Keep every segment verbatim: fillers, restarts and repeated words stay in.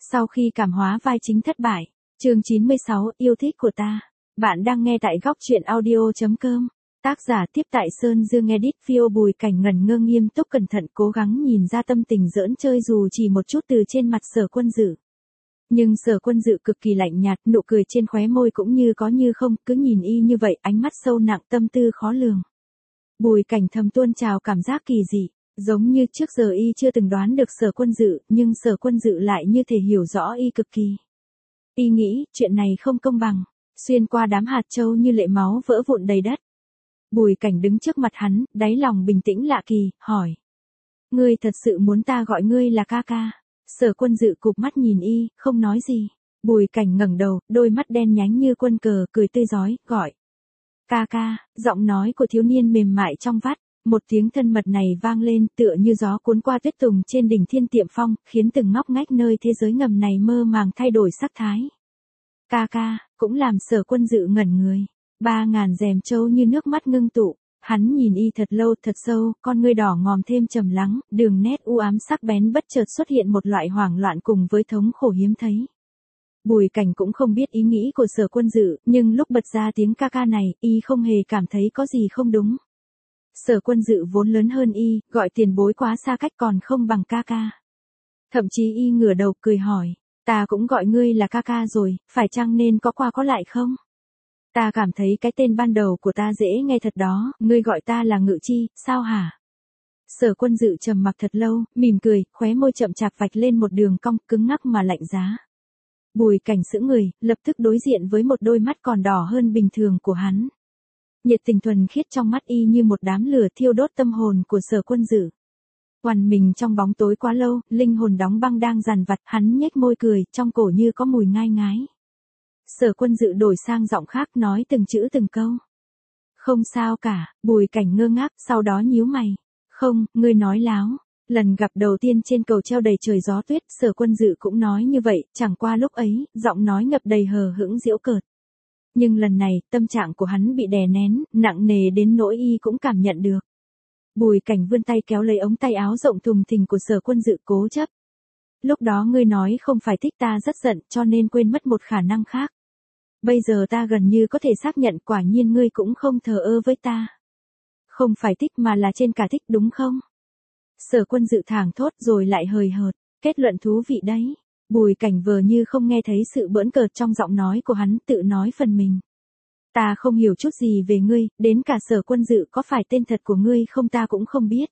Sau khi cảm hóa vai chính thất bại, chương chín mươi sáu, yêu thích của ta. Bạn đang nghe tại góc truyện audio.com. Tác giả tiếp tại Sơn Dương edit video. Bùi Cảnh ngẩn ngơ nghiêm túc cẩn thận cố gắng nhìn ra tâm tình giỡn chơi dù chỉ một chút từ trên mặt Sở Quân Dự. Nhưng Sở Quân Dự cực kỳ lạnh nhạt, nụ cười trên khóe môi cũng như có như không, cứ nhìn y như vậy, ánh mắt sâu nặng tâm tư khó lường. Bùi Cảnh thầm tuôn trào cảm giác kỳ dị, giống như trước giờ y chưa từng đoán được Sở Quân Dự, nhưng Sở Quân Dự lại như thể hiểu rõ y cực kỳ. Y nghĩ, chuyện này không công bằng, xuyên qua đám hạt châu như lệ máu vỡ vụn đầy đất. Bùi Cảnh đứng trước mặt hắn, đáy lòng bình tĩnh lạ kỳ, hỏi. Ngươi thật sự muốn ta gọi ngươi là ca ca? Sở Quân Dự cụp mắt nhìn y, không nói gì. Bùi Cảnh ngẩng đầu, đôi mắt đen nhánh như quân cờ, cười tươi rói, gọi. Ca ca, giọng nói của thiếu niên mềm mại trong vắt. Một tiếng thân mật này vang lên tựa như gió cuốn qua tuyết tùng trên đỉnh Thiên Tiệm Phong, khiến từng ngóc ngách nơi thế giới ngầm này mơ màng thay đổi sắc thái. Ca ca, cũng làm Sở Quân Dự ngẩn người. Ba ngàn rèm trâu như nước mắt ngưng tụ, hắn nhìn y thật lâu thật sâu, con ngươi đỏ ngòm thêm trầm lắng, đường nét u ám sắc bén bất chợt xuất hiện một loại hoảng loạn cùng với thống khổ hiếm thấy. Bùi Cảnh cũng không biết ý nghĩ của Sở Quân Dự, nhưng lúc bật ra tiếng ca ca này, y không hề cảm thấy có gì không đúng. Sở Quân Dự vốn lớn hơn y, gọi tiền bối quá xa cách còn không bằng ca ca. Thậm chí y ngửa đầu cười hỏi, ta cũng gọi ngươi là ca ca rồi, phải chăng nên có qua có lại không? Ta cảm thấy cái tên ban đầu của ta dễ nghe thật đó, ngươi gọi ta là Ngự Chi, sao hả? Sở Quân Dự trầm mặc thật lâu, mỉm cười, khóe môi chậm chạp vạch lên một đường cong cứng ngắc mà lạnh giá. Bùi Cảnh sững người, lập tức đối diện với một đôi mắt còn đỏ hơn bình thường của hắn. Nhiệt tình thuần khiết trong mắt y như một đám lửa thiêu đốt tâm hồn của Sở Quân Dự. Quằn mình trong bóng tối quá lâu, linh hồn đóng băng đang dằn vặt, hắn nhếch môi cười, trong cổ như có mùi ngai ngái. Sở Quân Dự đổi sang giọng khác nói từng chữ từng câu. Không sao cả, Bùi Cảnh ngơ ngác, sau đó nhíu mày. Không, ngươi nói láo. Lần gặp đầu tiên trên cầu treo đầy trời gió tuyết, Sở Quân Dự cũng nói như vậy, chẳng qua lúc ấy, giọng nói ngập đầy hờ hững giễu cợt. Nhưng lần này, tâm trạng của hắn bị đè nén, nặng nề đến nỗi y cũng cảm nhận được. Bùi Cảnh vươn tay kéo lấy ống tay áo rộng thùng thình của Sở Quân Dự cố chấp. Lúc đó ngươi nói không phải thích ta rất giận cho nên quên mất một khả năng khác. Bây giờ ta gần như có thể xác nhận quả nhiên ngươi cũng không thờ ơ với ta. Không phải thích mà là trên cả thích đúng không? Sở Quân Dự thảng thốt rồi lại hời hợt, kết luận thú vị đấy. Bùi Cảnh vờ như không nghe thấy sự bỡn cợt trong giọng nói của hắn, tự nói phần mình. Ta không hiểu chút gì về ngươi, đến cả Sở Quân Dự có phải tên thật của ngươi không ta cũng không biết.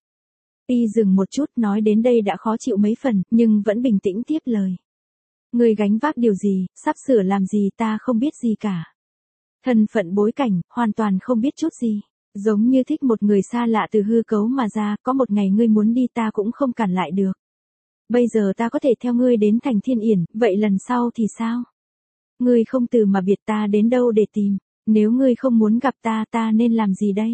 Y dừng một chút nói đến đây đã khó chịu mấy phần, nhưng vẫn bình tĩnh tiếp lời. Ngươi gánh vác điều gì, sắp sửa làm gì ta không biết gì cả. Thân phận bối cảnh, hoàn toàn không biết chút gì. Giống như thích một người xa lạ từ hư cấu mà ra, có một ngày ngươi muốn đi ta cũng không cản lại được. Bây giờ ta có thể theo ngươi đến thành Thiên Yển, vậy lần sau thì sao? Ngươi không từ mà biệt ta đến đâu để tìm, nếu ngươi không muốn gặp ta ta nên làm gì đây?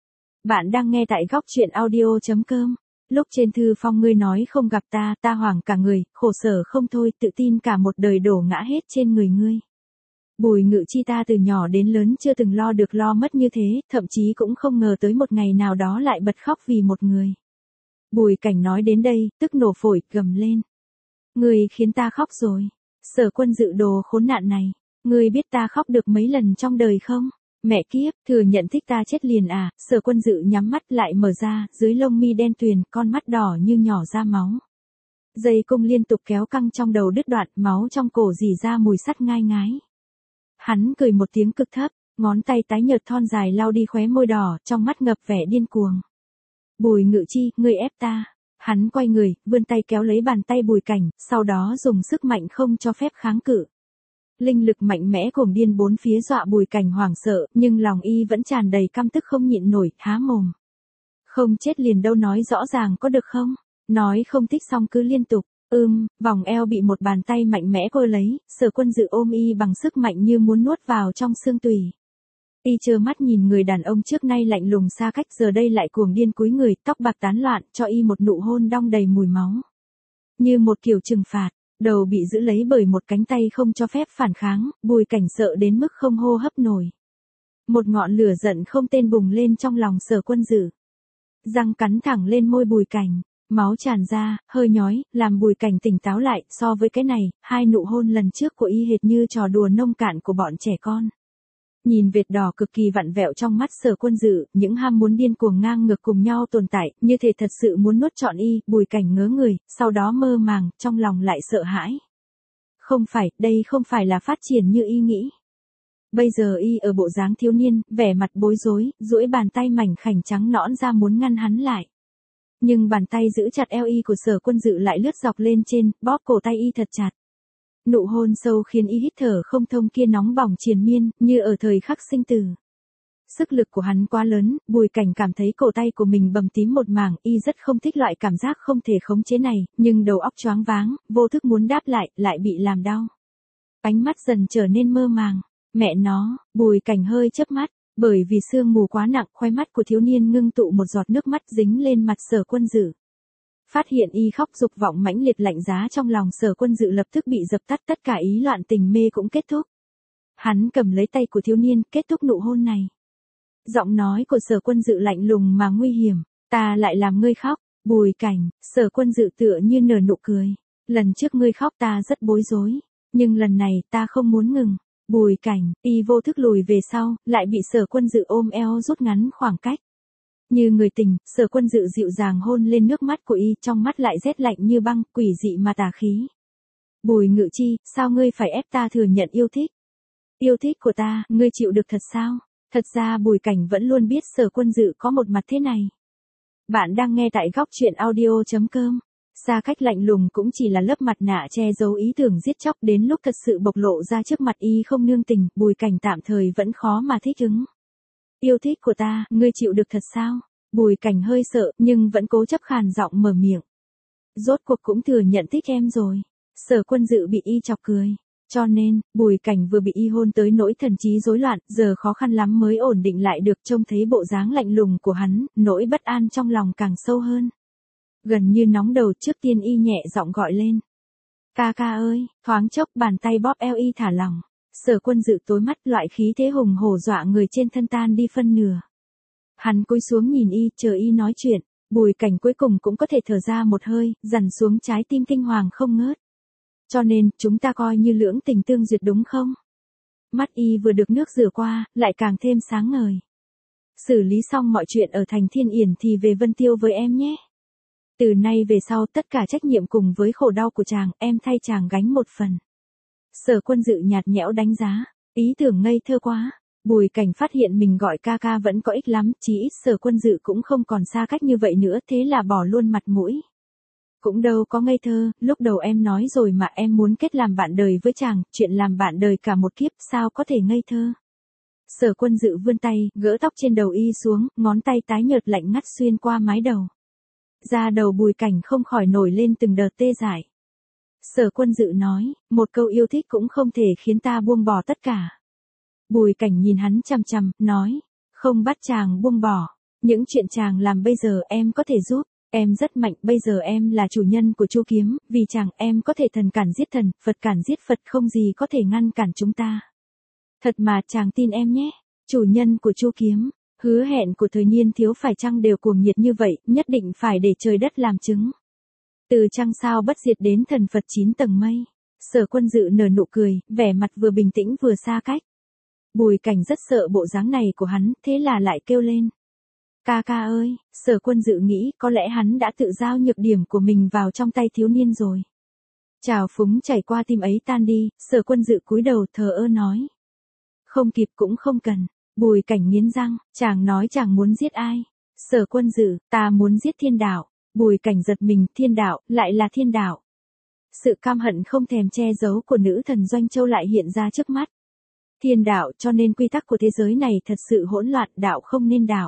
Bạn đang nghe tại góc truyện audio.com. Lúc trên thư phong ngươi nói không gặp ta, ta hoảng cả người, khổ sở không thôi, tự tin cả một đời đổ ngã hết trên người ngươi. Bùi Ngự Chi ta từ nhỏ đến lớn chưa từng lo được lo mất như thế, thậm chí cũng không ngờ tới một ngày nào đó lại bật khóc vì một người. Bùi Cảnh nói đến đây, tức nổ phổi, gầm lên. Ngươi khiến ta khóc rồi. Sở Quân Dự đồ khốn nạn này. Ngươi biết ta khóc được mấy lần trong đời không? Mẹ kiếp, thừa nhận thích ta chết liền à? Sở Quân Dự nhắm mắt lại mở ra, dưới lông mi đen tuyền, con mắt đỏ như nhỏ ra máu. Dây cung liên tục kéo căng trong đầu đứt đoạn, máu trong cổ rỉ ra mùi sắt ngai ngái. Hắn cười một tiếng cực thấp, ngón tay tái nhợt thon dài lau đi khóe môi đỏ, trong mắt ngập vẻ điên cuồng. Bùi Ngự Chi, ngươi ép ta. Hắn quay người, vươn tay kéo lấy bàn tay Bùi Cảnh, sau đó dùng sức mạnh không cho phép kháng cự. Linh lực mạnh mẽ cuồng điên bốn phía dọa Bùi Cảnh hoảng sợ, nhưng lòng y vẫn tràn đầy căm tức không nhịn nổi, há mồm. Không chết liền đâu nói rõ ràng có được không? Nói không thích xong cứ liên tục. Ưm, vòng eo bị một bàn tay mạnh mẽ cô lấy, Sở Quân Dự ôm y bằng sức mạnh như muốn nuốt vào trong xương tủy. Y trơ mắt nhìn người đàn ông trước nay lạnh lùng xa cách giờ đây lại cuồng điên cúi người, tóc bạc tán loạn, cho y một nụ hôn đong đầy mùi máu. Như một kiểu trừng phạt, đầu bị giữ lấy bởi một cánh tay không cho phép phản kháng, Bùi Cảnh sợ đến mức không hô hấp nổi. Một ngọn lửa giận không tên bùng lên trong lòng Sở Quân Dự. Răng cắn thẳng lên môi Bùi Cảnh. Máu tràn ra, hơi nhói, làm Bùi Cảnh tỉnh táo lại, so với cái này, hai nụ hôn lần trước của y hệt như trò đùa nông cạn của bọn trẻ con. Nhìn vệt đỏ cực kỳ vặn vẹo trong mắt Sở Quân Dự, những ham muốn điên cuồng ngang ngược cùng nhau tồn tại, như thể thật sự muốn nuốt trọn y, Bùi Cảnh ngớ người, sau đó mơ màng, trong lòng lại sợ hãi. Không phải, đây không phải là phát triển như y nghĩ. Bây giờ y ở bộ dáng thiếu niên, vẻ mặt bối rối, duỗi bàn tay mảnh khảnh trắng nõn ra muốn ngăn hắn lại. Nhưng bàn tay giữ chặt eo y của Sở Quân Dự lại lướt dọc lên trên, bóp cổ tay y thật chặt. Nụ hôn sâu khiến y hít thở không thông kia nóng bỏng triền miên, như ở thời khắc sinh tử. Sức lực của hắn quá lớn, Bùi Cảnh cảm thấy cổ tay của mình bầm tím một mảng, y rất không thích loại cảm giác không thể khống chế này, nhưng đầu óc choáng váng, vô thức muốn đáp lại, lại bị làm đau. Ánh mắt dần trở nên mơ màng. Mẹ nó, Bùi Cảnh hơi chớp mắt, bởi vì sương mù quá nặng, khóe mắt của thiếu niên ngưng tụ một giọt nước mắt dính lên mặt Sở Quân Dự. Phát hiện y khóc dục vọng mãnh liệt lạnh giá trong lòng Sở Quân Dự lập tức bị dập tắt, tất cả ý loạn tình mê cũng kết thúc. Hắn cầm lấy tay của thiếu niên, kết thúc nụ hôn này. Giọng nói của Sở Quân Dự lạnh lùng mà nguy hiểm, ta lại làm ngươi khóc. Bùi Cảnh, Sở Quân Dự tựa như nở nụ cười. Lần trước ngươi khóc ta rất bối rối, nhưng lần này ta không muốn ngừng. Bùi Cảnh, y vô thức lùi về sau, lại bị Sở Quân Dự ôm eo rút ngắn khoảng cách. Như người tình, Sở Quân Dự dịu dàng hôn lên nước mắt của y, trong mắt lại rét lạnh như băng, quỷ dị mà tà khí. Bùi Ngự Chi, sao ngươi phải ép ta thừa nhận yêu thích? Yêu thích của ta, ngươi chịu được thật sao? Thật ra Bùi Cảnh vẫn luôn biết Sở Quân Dự có một mặt thế này. Bạn đang nghe tại góc truyện audio chấm com. Xa cách lạnh lùng cũng chỉ là lớp mặt nạ che giấu ý tưởng giết chóc, đến lúc thật sự bộc lộ ra trước mặt y không nương tình, Bùi Cảnh tạm thời vẫn khó mà thích ứng. Yêu thích của ta, ngươi chịu được thật sao? Bùi Cảnh hơi sợ, nhưng vẫn cố chấp khàn giọng mở miệng. Rốt cuộc cũng thừa nhận thích em rồi. Sở Quân Dự bị y chọc cười. Cho nên, Bùi Cảnh vừa bị y hôn tới nỗi thần trí rối loạn, giờ khó khăn lắm mới ổn định lại được, trông thấy bộ dáng lạnh lùng của hắn, nỗi bất an trong lòng càng sâu hơn. Gần như nóng đầu, trước tiên y nhẹ giọng gọi lên. Ca ca ơi, thoáng chốc bàn tay bóp eo y thả lỏng. Sở Quân Dự tối mắt, loại khí thế hùng hổ dọa người trên thân tan đi phân nửa. Hắn cúi xuống nhìn y, chờ y nói chuyện. Bùi Cảnh cuối cùng cũng có thể thở ra một hơi, dằn xuống trái tim kinh hoàng không ngớt. Cho nên, chúng ta coi như lưỡng tình tương duyệt đúng không? Mắt y vừa được nước rửa qua, lại càng thêm sáng ngời. Xử lý xong mọi chuyện ở thành Thiên Yển thì về Vân Tiêu với em nhé. Từ nay về sau tất cả trách nhiệm cùng với khổ đau của chàng, em thay chàng gánh một phần. Sở Quân Dự nhạt nhẽo đánh giá, ý tưởng ngây thơ quá. Bùi Cảnh phát hiện mình gọi ca ca vẫn có ích lắm, chí ít Sở Quân Dự cũng không còn xa cách như vậy nữa, thế là bỏ luôn mặt mũi. Cũng đâu có ngây thơ, lúc đầu em nói rồi mà, em muốn kết làm bạn đời với chàng, chuyện làm bạn đời cả một kiếp sao có thể ngây thơ. Sở Quân Dự vươn tay, gỡ tóc trên đầu y xuống, ngón tay tái nhợt lạnh ngắt xuyên qua mái đầu. Da đầu Bùi Cảnh không khỏi nổi lên từng đợt tê dại. Sở Quân Dự nói, một câu yêu thích cũng không thể khiến ta buông bỏ tất cả. Bùi Cảnh nhìn hắn chằm chằm, nói, không bắt chàng buông bỏ. Những chuyện chàng làm bây giờ em có thể giúp. Em rất mạnh, bây giờ em là chủ nhân của Chu Kiếm, vì chàng em có thể thần cản giết thần, Phật cản giết Phật, không gì có thể ngăn cản chúng ta. Thật mà, chàng tin em nhé. Chủ nhân của Chu Kiếm, hứa hẹn của thời niên thiếu phải chăng đều cuồng nhiệt như vậy, nhất định phải để trời đất làm chứng. Từ trăng sao bất diệt đến thần Phật chín tầng mây. Sở Quân Dự nở nụ cười, vẻ mặt vừa bình tĩnh vừa xa cách. Bùi Cảnh rất sợ bộ dáng này của hắn, thế là lại kêu lên. Ca ca ơi, Sở Quân Dự nghĩ có lẽ hắn đã tự giao nhược điểm của mình vào trong tay thiếu niên rồi. Trào phúng chảy qua tim ấy tan đi, Sở Quân Dự cúi đầu thờ ơ nói. Không kịp cũng không cần. Bùi Cảnh nghiến răng, chàng nói chàng muốn giết ai? Sở Quân Dự, ta muốn giết Thiên Đạo. Bùi Cảnh giật mình, Thiên Đạo, lại là Thiên Đạo. Sự cam hận không thèm che giấu của nữ thần Doanh Châu lại hiện ra trước mắt. Thiên Đạo, cho nên quy tắc của thế giới này thật sự hỗn loạn, đạo không nên đạo.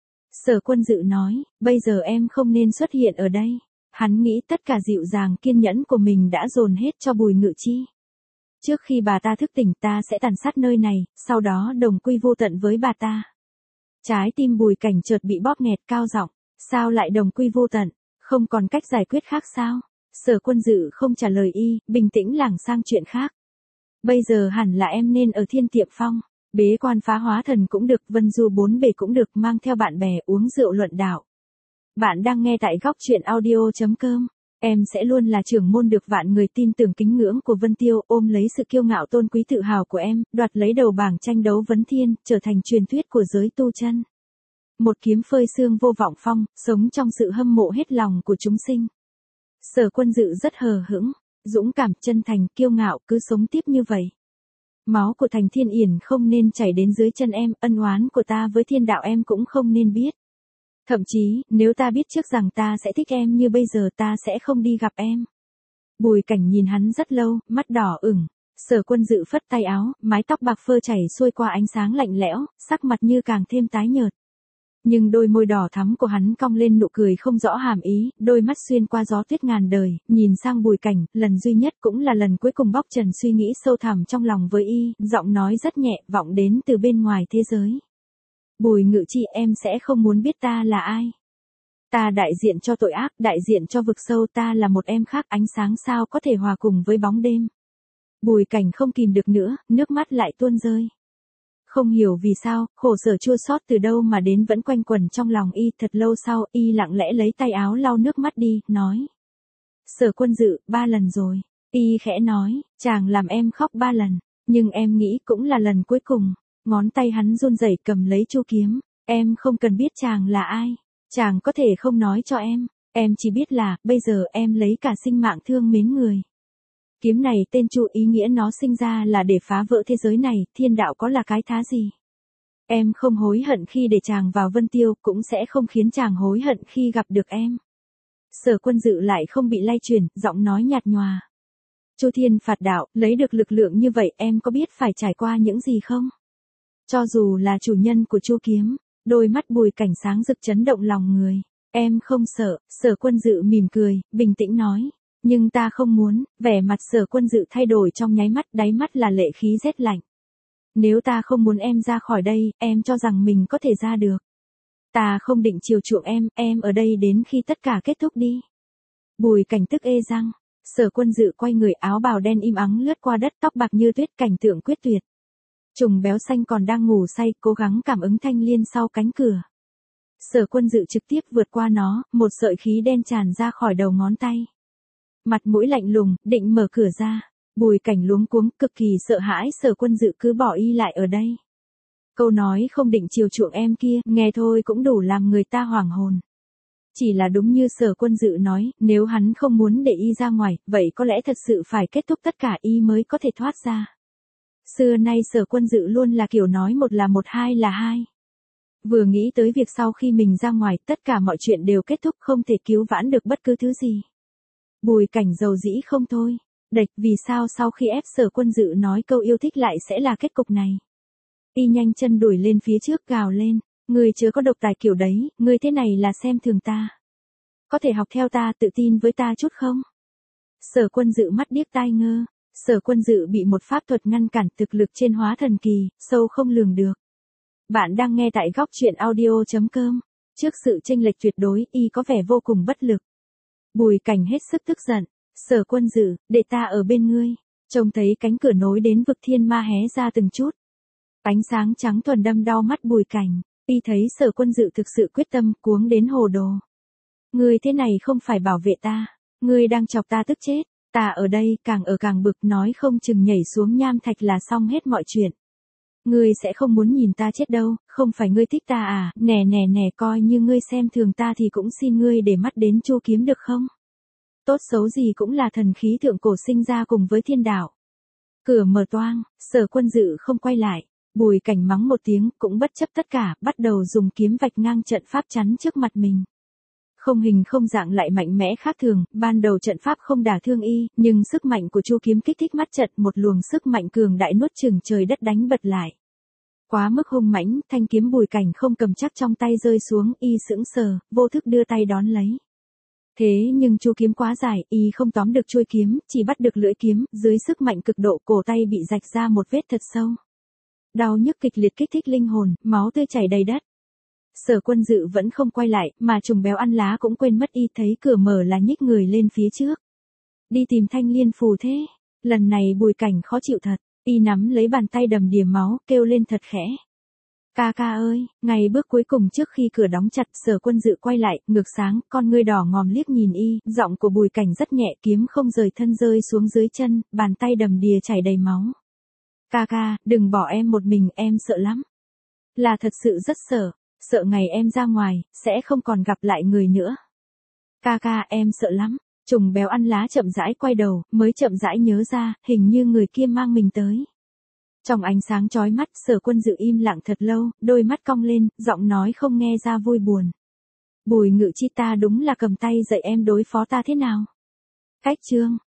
Sở Quân Dự nói, bây giờ em không nên xuất hiện ở đây. Hắn nghĩ tất cả dịu dàng kiên nhẫn của mình đã dồn hết cho Bùi Ngự Chi. Trước khi bà ta thức tỉnh ta sẽ tàn sát nơi này, sau đó đồng quy vô tận với bà ta. Trái tim Bùi Cảnh chợt bị bóp nghẹt, cao giọng, sao lại đồng quy vô tận, không còn cách giải quyết khác sao? Sở Quân Dự không trả lời y, bình tĩnh lảng sang chuyện khác. Bây giờ hẳn là em nên ở Thiên Tiệm Phong. Bế quan phá hóa thần cũng được, vân du bốn bề cũng được, mang theo bạn bè uống rượu luận đạo. Bạn đang nghe tại góc chuyện audio chấm com. Em sẽ luôn là trưởng môn được vạn người tin tưởng kính ngưỡng của Vân Tiêu, ôm lấy sự kiêu ngạo tôn quý tự hào của em, đoạt lấy đầu bảng tranh đấu vấn thiên, trở thành truyền thuyết của giới tu chân. Một kiếm phơi sương vô vọng phong, sống trong sự hâm mộ hết lòng của chúng sinh. Sở Quân Dự rất hờ hững, dũng cảm, chân thành, kiêu ngạo, cứ sống tiếp như vậy. Máu của Thành Thiên Yển không nên chảy đến dưới chân em, ân oán của ta với thiên đạo em cũng không nên biết. Thậm chí, nếu ta biết trước rằng ta sẽ thích em như bây giờ ta sẽ không đi gặp em. Bùi Cảnh nhìn hắn rất lâu, mắt đỏ ửng. Sở Quân Dự phất tay áo, mái tóc bạc phơ chảy xuôi qua ánh sáng lạnh lẽo, sắc mặt như càng thêm tái nhợt. Nhưng đôi môi đỏ thắm của hắn cong lên nụ cười không rõ hàm ý, đôi mắt xuyên qua gió tuyết ngàn đời, nhìn sang Bùi Cảnh, lần duy nhất cũng là lần cuối cùng bóc trần suy nghĩ sâu thẳm trong lòng với y, giọng nói rất nhẹ, vọng đến từ bên ngoài thế giới. Bùi Ngự Chi, em sẽ không muốn biết ta là ai. Ta đại diện cho tội ác, đại diện cho vực sâu, ta là một em khác, ánh sáng sao có thể hòa cùng với bóng đêm. Bùi Cảnh không kìm được nữa, nước mắt lại tuôn rơi. Không hiểu vì sao, khổ sở chua xót từ đâu mà đến vẫn quanh quẩn trong lòng y. Thật lâu sau, y lặng lẽ lấy tay áo lau nước mắt đi, nói. Sở Quân Dự, ba lần rồi. Y khẽ nói, chàng làm em khóc ba lần, nhưng em nghĩ cũng là lần cuối cùng. Ngón tay hắn run rẩy cầm lấy chu kiếm, em không cần biết chàng là ai. Chàng có thể không nói cho em, em chỉ biết là, bây giờ em lấy cả sinh mạng thương mến người. Kiếm này tên Chu, ý nghĩa nó sinh ra là để phá vỡ thế giới này, thiên đạo có là cái thá gì. Em không hối hận khi để chàng vào Vân Tiêu, cũng sẽ không khiến chàng hối hận khi gặp được em. Sở Quân Dự lại không bị lay chuyển, giọng nói nhạt nhòa. Chu thiên phạt đạo, lấy được lực lượng như vậy em có biết phải trải qua những gì không? Cho dù là chủ nhân của Chu kiếm, đôi mắt Bùi Cảnh sáng rực chấn động lòng người. Em không sợ, Sở Quân Dự mỉm cười, bình tĩnh nói. Nhưng ta không muốn. Vẻ mặt Sở Quân Dự thay đổi trong nháy mắt, đáy mắt là lệ khí rét lạnh. Nếu ta không muốn em ra khỏi đây, em cho rằng mình có thể ra được. Ta không định chiều chuộng em, em ở đây đến khi tất cả kết thúc đi. Bùi Cảnh tức ê răng. Sở Quân Dự quay người, áo bào đen im ắng lướt qua đất, tóc bạc như tuyết, cảnh tượng quyết tuyệt. Trùng béo xanh còn đang ngủ say, cố gắng cảm ứng thanh liên sau cánh cửa. Sở Quân Dự trực tiếp vượt qua nó, một sợi khí đen tràn ra khỏi đầu ngón tay. Mặt mũi lạnh lùng, định mở cửa ra. Bùi Cảnh luống cuống, cực kỳ sợ hãi Sở Quân Dự cứ bỏ y lại ở đây. Câu nói không định chiều chuộng em kia, nghe thôi cũng đủ làm người ta hoảng hồn. Chỉ là đúng như Sở Quân Dự nói, nếu hắn không muốn để y ra ngoài, vậy có lẽ thật sự phải kết thúc tất cả y mới có thể thoát ra. Xưa nay Sở Quân Dự luôn là kiểu nói một là một, hai là hai. Vừa nghĩ tới việc sau khi mình ra ngoài, tất cả mọi chuyện đều kết thúc, không thể cứu vãn được bất cứ thứ gì. Bùi Cảnh dầu dĩ không thôi. Đệch, vì sao sau khi ép Sở Quân Dự nói câu yêu thích lại sẽ là kết cục này? Y nhanh chân đuổi lên phía trước, gào lên. Ngươi chưa có độc tài kiểu đấy, ngươi thế này là xem thường ta. Có thể học theo ta, tự tin với ta chút không? Sở Quân Dự mắt điếc tai ngơ. Sở Quân Dự bị một pháp thuật ngăn cản, thực lực trên hóa thần kỳ, sâu không lường được. Bạn đang nghe tại góc chuyện audio chấm com. Trước sự chênh lệch tuyệt đối, y có vẻ vô cùng bất lực. Bùi Cảnh hết sức tức giận. Sở Quân Dự, để ta ở bên ngươi. Trông thấy cánh cửa nối đến vực thiên ma hé ra từng chút. Ánh sáng trắng thuần đâm đau mắt Bùi Cảnh. Y thấy Sở Quân Dự thực sự quyết tâm, cuống đến hồ đồ. Ngươi thế này không phải bảo vệ ta. Ngươi đang chọc ta tức chết. Ta ở đây, càng ở càng bực, nói không chừng nhảy xuống nham thạch là xong hết mọi chuyện. Ngươi sẽ không muốn nhìn ta chết đâu, không phải ngươi thích ta à, nè nè nè, coi như ngươi xem thường ta thì cũng xin ngươi để mắt đến Chu kiếm được không? Tốt xấu gì cũng là thần khí thượng cổ sinh ra cùng với thiên đạo. Cửa mở toang, Sở Quân Dự không quay lại, Bùi Cảnh mắng một tiếng, cũng bất chấp tất cả, bắt đầu dùng kiếm vạch ngang trận pháp chắn trước mặt mình. Không hình không dạng lại mạnh mẽ khác thường, ban đầu trận pháp không đả thương y, nhưng sức mạnh của Chu kiếm kích thích mắt trận, một luồng sức mạnh cường đại nuốt chửng trời đất đánh bật lại. Quá mức hung mãnh, thanh kiếm Bùi Cảnh không cầm chắc trong tay rơi xuống, y sững sờ, vô thức đưa tay đón lấy. Thế nhưng chu kiếm quá dài, y không tóm được chuôi kiếm, chỉ bắt được lưỡi kiếm, dưới sức mạnh cực độ cổ tay bị rạch ra một vết thật sâu. Đau nhức kịch liệt kích thích linh hồn, máu tươi chảy đầy đất. Sở Quân Dự vẫn không quay lại, mà trùng béo ăn lá cũng quên mất, y thấy cửa mở là nhích người lên phía trước. Đi tìm thanh liên phù thế. Lần này Bùi Cảnh khó chịu thật, y nắm lấy bàn tay đầm đìa máu, kêu lên thật khẽ. Ca ca ơi, ngày bước cuối cùng trước khi cửa đóng chặt, Sở Quân Dự quay lại, ngược sáng, con ngươi đỏ ngòm liếc nhìn y, giọng của Bùi Cảnh rất nhẹ, kiếm không rời thân rơi xuống dưới chân, bàn tay đầm đìa chảy đầy máu. Ca ca, đừng bỏ em một mình, em sợ lắm. Là thật sự rất sợ, sợ ngày em ra ngoài, sẽ không còn gặp lại người nữa. Ca ca, em sợ lắm. Trùng béo ăn lá chậm rãi quay đầu, mới chậm rãi nhớ ra, hình như người kia mang mình tới. Trong ánh sáng chói mắt, Sở Quân Dự im lặng thật lâu, đôi mắt cong lên, giọng nói không nghe ra vui buồn. Bùi Ngự Chi, ta đúng là cầm tay dạy em đối phó ta thế nào. Cách chương